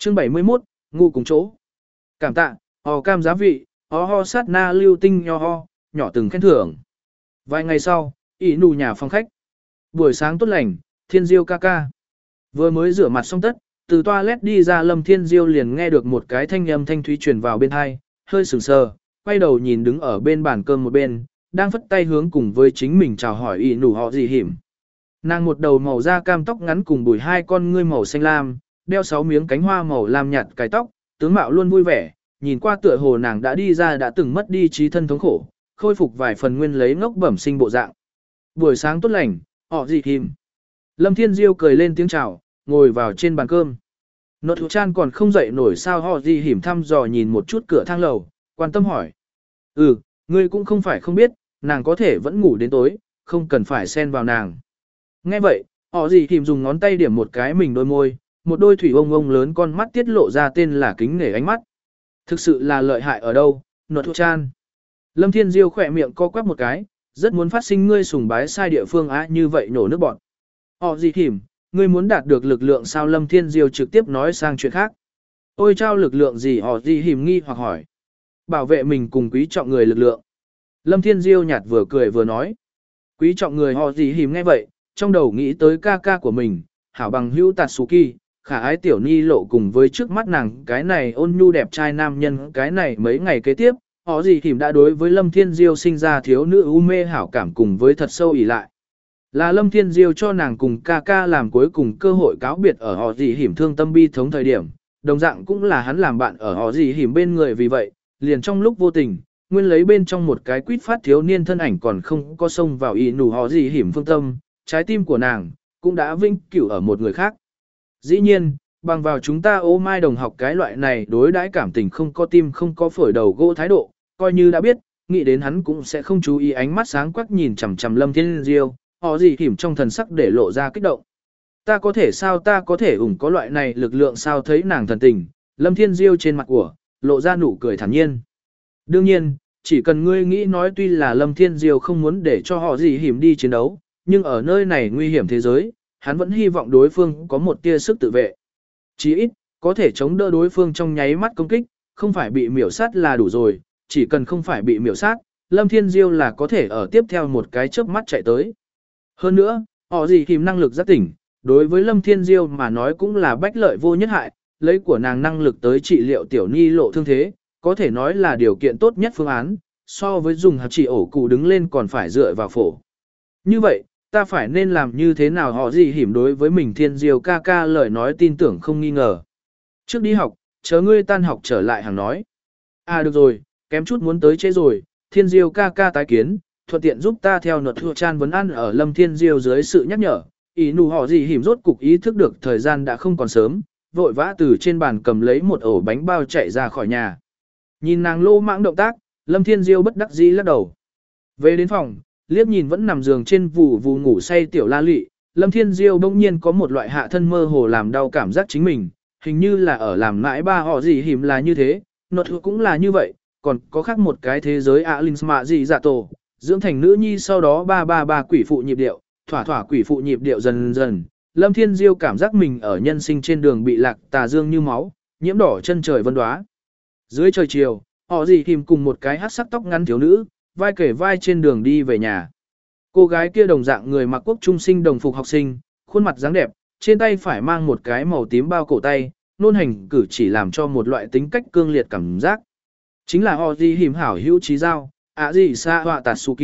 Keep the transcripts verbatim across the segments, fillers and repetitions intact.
Chương bảy mươi mốt, ngủ cùng chỗ. Cảm tạ, hò cam giá vị, hò ho sát na lưu tinh nho ho, nhỏ từng khen thưởng. Vài ngày sau, ỉ nụ nhà phòng khách. Buổi sáng tốt lành, Thiên Diêu ca ca. Vừa mới rửa mặt xong tất, từ toilet đi ra Lâm Thiên Diêu liền nghe được một cái thanh âm thanh thúy truyền vào bên tai, hơi sừng sờ, quay đầu nhìn đứng ở bên bàn cơm một bên, đang phất tay hướng cùng với chính mình chào hỏi ỉ nụ họ gì hiểm. Nàng một đầu màu da cam tóc ngắn cùng bùi hai con ngươi màu xanh lam, đeo sáu miếng cánh hoa màu lam nhạt cài tóc, tướng mạo luôn vui vẻ, nhìn qua tựa hồ nàng đã đi ra đã từng mất đi trí thân thống khổ, khôi phục vài phần nguyên lấy ngốc bẩm sinh bộ dạng. Buổi sáng tốt lành, họ gì hiểm. Lâm Thiên Diêu cười lên tiếng chào, ngồi vào trên bàn cơm. Nột Hữu Chan còn không dậy nổi sao họ gì hiểm thăm dò nhìn một chút cửa thang lầu, quan tâm hỏi. Ừ, ngươi cũng không phải không biết, nàng có thể vẫn ngủ đến tối, không cần phải xen vào nàng. Nghe vậy, họ gì hiểm dùng ngón tay điểm một cái mình đôi môi, một đôi thủy ông ông lớn con mắt tiết lộ ra tên là kính nể ánh mắt. Thực sự là lợi hại ở đâu, Nột Hữu Chan. Lâm Thiên Diêu khỏe miệng co quắp một cái, rất muốn phát sinh ngươi sùng bái sai địa phương á như vậy nổ nước bọn. Họ gì hiểm, ngươi muốn đạt được lực lượng sao? Lâm Thiên Diêu trực tiếp nói sang chuyện khác. Ôi trao lực lượng gì? Họ gì hiểm nghi hoặc hỏi. Bảo vệ mình cùng quý trọng người lực lượng. Lâm Thiên Diêu nhạt vừa cười vừa nói. Quý trọng người họ gì hiểm nghe vậy, trong đầu nghĩ tới ca ca của mình, hảo bằng hữu Tatsuki, khả ái tiểu ni lộ cùng với trước mắt nàng cái này ôn nhu đẹp trai nam nhân. Cái này mấy ngày kế tiếp, họ gì hiểm đã đối với Lâm Thiên Diêu sinh ra thiếu nữ u mê hảo cảm cùng với thật sâu ỉ lại. Là Lâm Thiên Diêu cho nàng cùng ca ca làm cuối cùng cơ hội cáo biệt ở họ gì hiểm thương tâm bi thống thời điểm, đồng dạng cũng là hắn làm bạn ở họ gì hiểm bên người. Vì vậy, liền trong lúc vô tình, nguyên lấy bên trong một cái quýt phát thiếu niên thân ảnh còn không có xông vào ý nụ họ gì hiểm phương tâm, trái tim của nàng cũng đã vĩnh cửu ở một người khác. Dĩ nhiên, bằng vào chúng ta ô mai đồng học cái loại này đối đãi cảm tình không có tim không có phổi đầu gỗ thái độ, coi như đã biết, nghĩ đến hắn cũng sẽ không chú ý. Ánh mắt sáng quắc nhìn chằm chằm Lâm Thiên Diêu, họ gì hiểm trong thần sắc để lộ ra kích động. Ta có thể sao, ta có thể ủng có loại này lực lượng sao? Thấy nàng thần tình, Lâm Thiên Diêu trên mặt của lộ ra nụ cười thản nhiên. Đương nhiên, chỉ cần ngươi nghĩ nói, tuy là Lâm Thiên Diêu không muốn để cho họ gì hiểm đi chiến đấu, nhưng ở nơi này nguy hiểm thế giới, hắn vẫn hy vọng đối phương có một tia sức tự vệ. Chí ít, có thể chống đỡ đối phương trong nháy mắt công kích, không phải bị miểu sát là đủ rồi, chỉ cần không phải bị miểu sát, Lâm Thiên Diêu là có thể ở tiếp theo một cái chớp mắt chạy tới. Hơn nữa, họ gì hiểm năng lực giác tỉnh, đối với Lâm Thiên Diêu mà nói cũng là bách lợi vô nhất hại, lấy của nàng năng lực tới trị liệu tiểu ni lộ thương thế, có thể nói là điều kiện tốt nhất phương án, so với dùng hạt chỉ ổ cụ đứng lên còn phải dựa vào phổ. Như vậy, ta phải nên làm như thế nào? Họ gì hiểm đối với mình Thiên Diêu ca ca lời nói tin tưởng không nghi ngờ. Trước đi học, chờ ngươi tan học trở lại hàng nói. À được rồi, kém chút muốn tới trễ rồi, Thiên Diêu ca ca tái kiến, thuận tiện giúp ta theo Nột Hữu Chan vấn ăn. Ở Lâm Thiên Diêu dưới sự nhắc nhở, ý nụ họ gì hiểm rốt cục ý thức được thời gian đã không còn sớm, vội vã từ trên bàn cầm lấy một ổ bánh bao chạy ra khỏi nhà. Nhìn nàng lô mãng động tác, Lâm Thiên Diêu bất đắc dĩ lắc đầu. Về đến phòng, liếc nhìn vẫn nằm giường trên vù vù ngủ say tiểu La Lị, Lâm Thiên Diêu bỗng nhiên có một loại hạ thân mơ hồ làm đau cảm giác chính mình, hình như là ở làm mãi ba họ gì hiểm là như thế, Nột Hữu cũng là như vậy, còn có khác một cái thế giới ạ linh mạ gì dạ tổ, dưỡng thành nữ nhi sau đó ba ba ba quỷ phụ nhịp điệu, thỏa thỏa quỷ phụ nhịp điệu dần dần. Lâm Thiên Diêu cảm giác mình ở nhân sinh trên đường bị lạc tà dương như máu, nhiễm đỏ chân trời vân đóa. Dưới trời chiều, họ gì hiểm cùng một cái hắc sắc tóc ngắn thiếu nữ, vai kể vai trên đường đi về nhà. Cô gái kia đồng dạng người mặc quốc trung sinh đồng phục học sinh, khuôn mặt dáng đẹp, trên tay phải mang một cái màu tím bao cổ tay, nôn hành cử chỉ làm cho một loại tính cách cương liệt cảm giác. Chính là họ gì hiểm hảo hữu trí giao, ạ gì sa họa Tatsuki.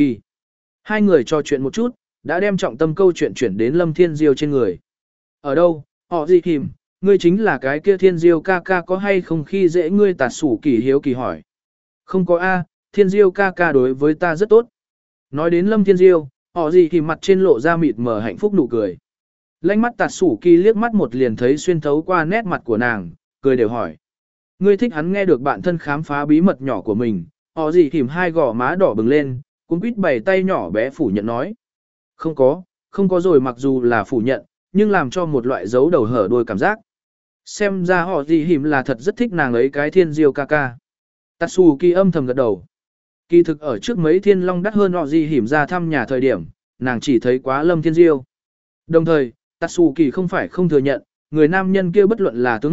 Hai người trò chuyện một chút, đã đem trọng tâm câu chuyện chuyển đến Lâm Thiên Diêu trên người. Ở đâu, họ gì hiểm, ngươi chính là cái kia Thiên Diêu ca ca có hay không khi dễ ngươi? Tatsuki hiếu kỳ hỏi. Không có a, Thiên Diêu ca ca đối với ta rất tốt. Nói đến Lâm Thiên Diêu, họ gì hiểm mặt trên lộ ra mịt mờ hạnh phúc nụ cười. Lánh mắt Tatsuki liếc mắt một liền thấy xuyên thấu qua nét mặt của nàng, cười đều hỏi. Ngươi thích hắn? Nghe được bạn thân khám phá bí mật nhỏ của mình, họ gì hiểm hai gò má đỏ bừng lên, cũng quýt bày tay nhỏ bé phủ nhận nói. Không có, không có rồi. Mặc dù là phủ nhận, nhưng làm cho một loại dấu đầu hở đuôi cảm giác. Xem ra họ gì hiểm là thật rất thích nàng ấy cái Thiên Diêu ca ca. Tatsuki âm thầm gật đầu. Kỳ thực ở trước mấy thiên long đắt hơn họ gì hiểm ra thăm nhà thời điểm, nàng chỉ thấy quá Lâm Thiên Diêu. Đồng thời, Tatsuki không phải không thừa nhận, người nam nhân kia bất luận là tướng mạo,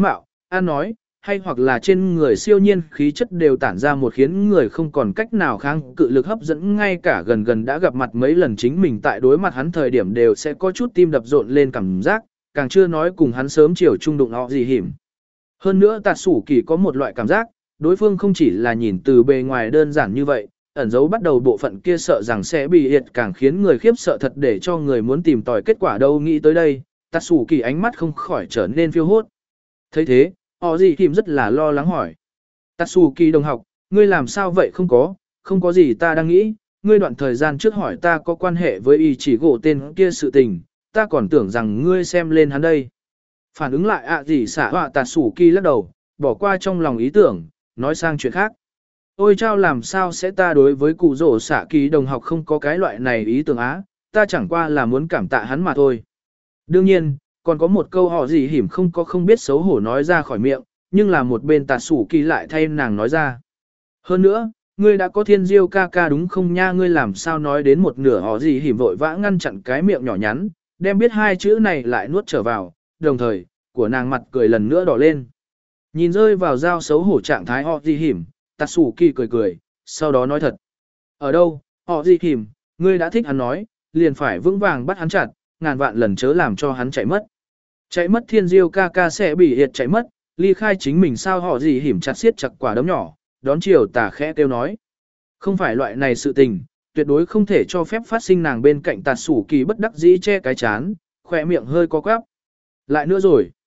An nói, hay hoặc là trên người siêu nhiên khí chất đều tản ra một khiến người không còn cách nào kháng cự lực hấp dẫn, ngay cả gần gần đã gặp mặt mấy lần chính mình tại đối mặt hắn thời điểm đều sẽ có chút tim đập rộn lên cảm giác, càng chưa nói cùng hắn sớm chiều chung đụng họ gì hiểm. Hơn nữa tạt sủ kỳ có một loại cảm giác, đối phương không chỉ là nhìn từ bề ngoài đơn giản như vậy, ẩn dấu bắt đầu bộ phận kia sợ rằng sẽ bị hiệt càng khiến người khiếp sợ thật để cho người muốn tìm tòi kết quả đâu. Nghĩ tới đây, tạt sủ kỳ ánh mắt không khỏi trở nên phiêu hốt. Thấy thế, họ gì hiểm rất là lo lắng hỏi. Tatsuki đồng học, ngươi làm sao vậy? Không có, không có gì, ta đang nghĩ, ngươi đoạn thời gian trước hỏi ta có quan hệ với y chỉ gỗ tên kia sự tình, ta còn tưởng rằng ngươi xem lên hắn đây. Phản ứng lại ạ gì xả họa Tatsuki lắc đầu, bỏ qua trong lòng ý tưởng, nói sang chuyện khác. Ôi chao, làm sao sẽ ta đối với cụ rổ xả kỳ đồng học không có cái loại này ý tưởng á, ta chẳng qua là muốn cảm tạ hắn mà thôi. Đương nhiên, còn có một câu họ gì hiểm không có không biết xấu hổ nói ra khỏi miệng, nhưng là một bên tạt sủ kỳ lại thay nàng nói ra. Hơn nữa, ngươi đã có thiên diêu ca ca đúng không nha? Ngươi làm sao nói đến một nửa họ gì hiểm vội vã ngăn chặn cái miệng nhỏ nhắn, đem biết hai chữ này lại nuốt trở vào, đồng thời, của nàng mặt cười lần nữa đỏ lên. Nhìn rơi vào dao xấu hổ trạng thái họ gì hiểm, tạt sủ kỳ cười cười, sau đó nói thật. Ở đâu, họ gì hiểm, ngươi đã thích hắn nói, liền phải vững vàng bắt hắn chặt, ngàn vạn lần chớ làm cho hắn chạy mất. Chạy mất thiên diêu ca ca sẽ bị hiệt chạy mất, ly khai chính mình sao? Họ gì hiểm chặt siết chặt quả đấm nhỏ, đón chiều tà khẽ kêu nói. Không phải loại này sự tình, tuyệt đối không thể cho phép phát sinh. Nàng bên cạnh tạt sủ kỳ bất đắc dĩ che cái chán, khỏe miệng hơi co quắp. Lại nữa rồi.